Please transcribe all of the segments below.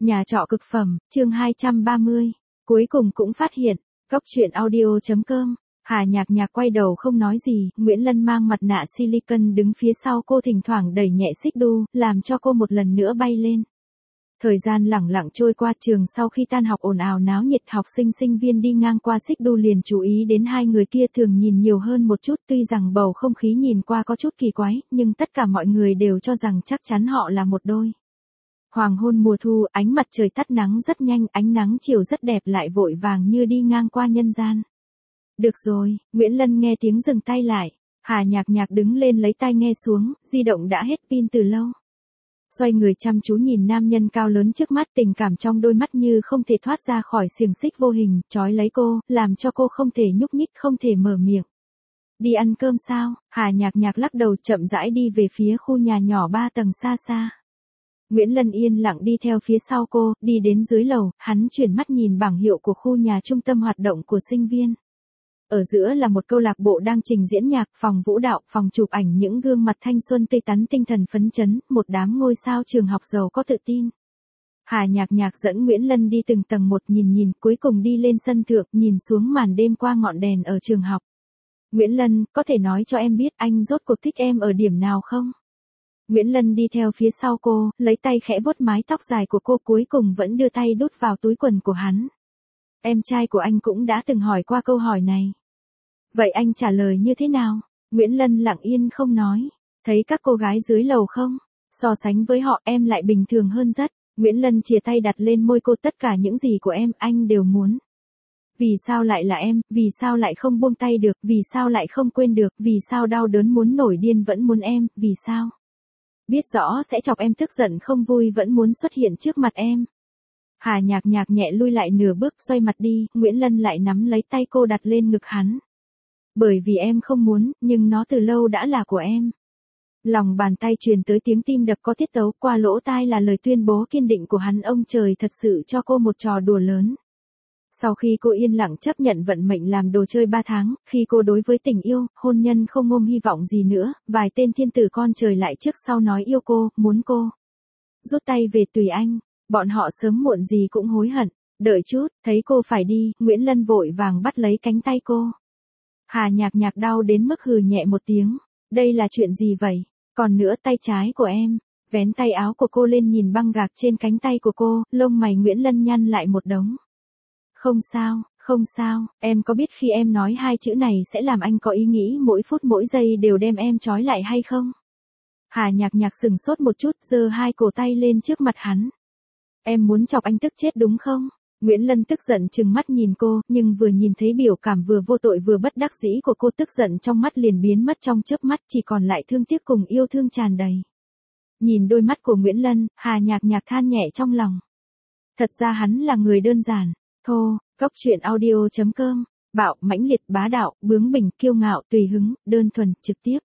Nhà trọ cực phẩm, chương 230. Cuối cùng cũng phát hiện. Cóc truyện audio.com. Hà Nhạc Nhạc quay đầu không nói gì, Nguyễn Lân mang mặt nạ silicon đứng phía sau cô thỉnh thoảng đẩy nhẹ xích đu, làm cho cô một lần nữa bay lên. Thời gian lẳng lặng trôi qua, trường sau khi tan học ồn ào náo nhiệt, học sinh sinh viên đi ngang qua xích đu liền chú ý đến hai người kia, thường nhìn nhiều hơn một chút, tuy rằng bầu không khí nhìn qua có chút kỳ quái, nhưng tất cả mọi người đều cho rằng chắc chắn họ là một đôi. Hoàng hôn mùa thu, ánh mặt trời tắt nắng rất nhanh, ánh nắng chiều rất đẹp lại vội vàng như đi ngang qua nhân gian. Được rồi, Nguyễn Lân nghe tiếng dừng tay lại. Hà Nhạc Nhạc đứng lên lấy tai nghe xuống, di động đã hết pin từ lâu. Xoay người chăm chú nhìn nam nhân cao lớn trước mắt, tình cảm trong đôi mắt như không thể thoát ra khỏi xiềng xích vô hình, trói lấy cô, làm cho cô không thể nhúc nhích, không thể mở miệng. Đi ăn cơm sao? Hà Nhạc Nhạc lắc đầu chậm rãi đi về phía khu nhà nhỏ 3 tầng xa xa. Nguyễn Lân yên lặng đi theo phía sau cô, đi đến dưới lầu, hắn chuyển mắt nhìn bảng hiệu của khu nhà trung tâm hoạt động của sinh viên. Ở giữa là một câu lạc bộ đang trình diễn nhạc, phòng vũ đạo, phòng chụp ảnh, những gương mặt thanh xuân tươi tắn tinh thần phấn chấn, một đám ngôi sao trường học giàu có tự tin. Hà Nhạc Nhạc dẫn Nguyễn Lân đi từng tầng một, nhìn, cuối cùng đi lên sân thượng, nhìn xuống màn đêm qua ngọn đèn ở trường học. Nguyễn Lân, có thể nói cho em biết anh rốt cuộc thích em ở điểm nào không? Nguyễn Lân đi theo phía sau cô, lấy tay khẽ vuốt mái tóc dài của cô, cuối cùng vẫn đưa tay đút vào túi quần của hắn. Em trai của anh cũng đã từng hỏi qua câu hỏi này. Vậy anh trả lời như thế nào? Nguyễn Lân lặng yên không nói. Thấy các cô gái dưới lầu không? So sánh với họ em lại bình thường hơn rất. Nguyễn Lân chìa tay đặt lên môi cô, tất cả những gì của em anh đều muốn. Vì sao lại là em, vì sao lại không buông tay được, vì sao lại không quên được, vì sao đau đớn muốn nổi điên vẫn muốn em, vì sao? Biết rõ sẽ chọc em tức giận không vui vẫn muốn xuất hiện trước mặt em. Hà Nhạc Nhạc nhẹ lui lại nửa bước, xoay mặt đi, Nguyễn Lân lại nắm lấy tay cô đặt lên ngực hắn. Bởi vì em không muốn, nhưng nó từ lâu đã là của em. Lòng bàn tay truyền tới tiếng tim đập có tiết tấu, qua lỗ tai là lời tuyên bố kiên định của hắn, ông trời thật sự cho cô một trò đùa lớn. Sau khi cô yên lặng chấp nhận vận mệnh làm đồ chơi 3 tháng, khi cô đối với tình yêu, hôn nhân không ôm hy vọng gì nữa, vài tên thiên tử con trời lại trước sau nói yêu cô, muốn cô. Rút tay về tùy anh, bọn họ sớm muộn gì cũng hối hận. Đợi chút, thấy cô phải đi, Nguyễn Lân vội vàng bắt lấy cánh tay cô. Hà Nhạc Nhạc đau đến mức hừ nhẹ một tiếng. Đây là chuyện gì vậy? Còn nữa, tay trái của em. Vén tay áo của cô lên nhìn băng gạc trên cánh tay của cô, lông mày Nguyễn Lân nhăn lại một đống. Không sao, em có biết khi em nói hai chữ này sẽ làm anh có ý nghĩ mỗi phút mỗi giây đều đem em trói lại hay không? Hà Nhạc Nhạc sừng sốt một chút, giơ hai cổ tay lên trước mặt hắn. Em muốn chọc anh tức chết đúng không? Nguyễn Lân tức giận trừng mắt nhìn cô, nhưng vừa nhìn thấy biểu cảm vừa vô tội vừa bất đắc dĩ của cô, tức giận trong mắt liền biến mất trong chớp mắt, chỉ còn lại thương tiếc cùng yêu thương tràn đầy. Nhìn đôi mắt của Nguyễn Lân, Hà Nhạc Nhạc than nhẹ trong lòng. Thật ra hắn là người đơn giản, thô. Cóc truyện audio.com. Bạo, mãnh liệt, bá đạo, bướng bỉnh, kiêu ngạo, tùy hứng, đơn thuần, trực tiếp.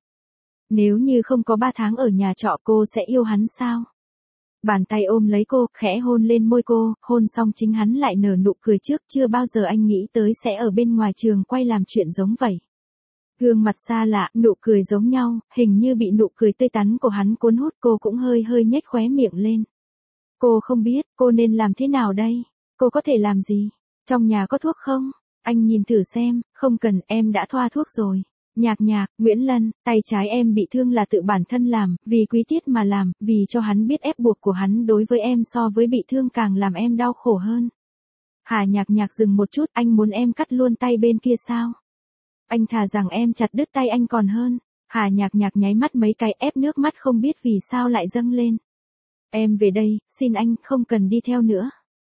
Nếu như không có 3 tháng ở nhà trọ, cô sẽ yêu hắn sao? Bàn tay ôm lấy cô, khẽ hôn lên môi cô, hôn xong chính hắn lại nở nụ cười trước, chưa bao giờ anh nghĩ tới sẽ ở bên ngoài trường quay làm chuyện giống vậy. Gương mặt xa lạ, nụ cười giống nhau, hình như bị nụ cười tươi tắn của hắn cuốn hút, cô cũng hơi nhếch khóe miệng lên. Cô không biết, cô nên làm thế nào đây? Cô có thể làm gì? Trong nhà có thuốc không? Anh nhìn thử xem, không cần, em đã thoa thuốc rồi. Nhạc Nhạc, Nguyễn Lân, tay trái em bị thương là tự bản thân làm, vì quý tiết mà làm, vì cho hắn biết ép buộc của hắn đối với em so với bị thương càng làm em đau khổ hơn. Hà Nhạc Nhạc dừng một chút, anh muốn em cắt luôn tay bên kia sao? Anh thà rằng em chặt đứt tay anh còn hơn. Hà Nhạc Nhạc nháy mắt mấy cái, ép nước mắt không biết vì sao lại dâng lên. Em về đây, xin anh, không cần đi theo nữa.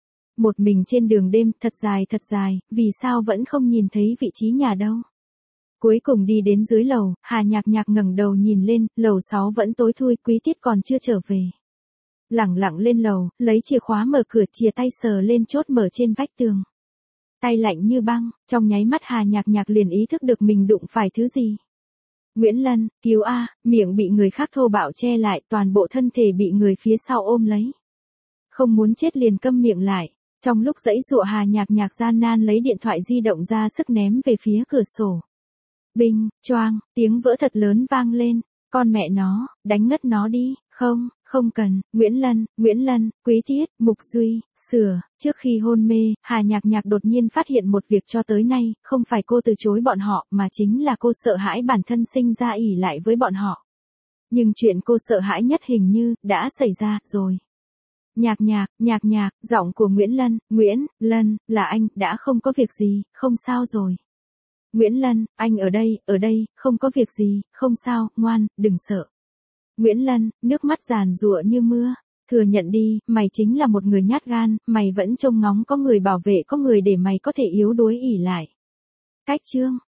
Một mình trên đường đêm, thật dài, vì sao vẫn không nhìn thấy vị trí nhà đâu. Cuối cùng đi đến dưới lầu, Hà Nhạc Nhạc ngẩng đầu nhìn lên, lầu 6 vẫn tối thui, Quý Tiết còn chưa trở về. Lẳng lặng lên lầu, lấy chìa khóa mở cửa, chìa tay sờ lên chốt mở trên vách tường. Tay lạnh như băng, trong nháy mắt Hà Nhạc Nhạc liền ý thức được mình đụng phải thứ gì. Nguyễn Lân, cứu a, miệng bị người khác thô bạo che lại, toàn bộ thân thể bị người phía sau ôm lấy. Không muốn chết liền câm miệng lại. Trong lúc giãy giụa, Hà Nhạc Nhạc gian nan lấy điện thoại di động ra sức ném về phía cửa sổ. Binh, choang, tiếng vỡ thật lớn vang lên. Con mẹ nó, đánh ngất nó đi. Không cần, Nguyễn Lân, Quý Thiết, Mục Duy, sửa, trước khi hôn mê, Hà Nhạc Nhạc đột nhiên phát hiện một việc cho tới nay, không phải cô từ chối bọn họ, mà chính là cô sợ hãi bản thân sinh ra ỷ lại với bọn họ. Nhưng chuyện cô sợ hãi nhất hình như, đã xảy ra, rồi. Nhạc Nhạc, giọng của Nguyễn Lân, là anh, đã không có việc gì, không sao rồi. Nguyễn Lân, anh ở đây, không có việc gì, không sao, ngoan, đừng sợ. Nguyễn Lân, nước mắt giàn giụa như mưa. Thừa nhận đi, mày chính là một người nhát gan, mày vẫn trông ngóng có người bảo vệ, có người để mày có thể yếu đuối ỷ lại. Cách chương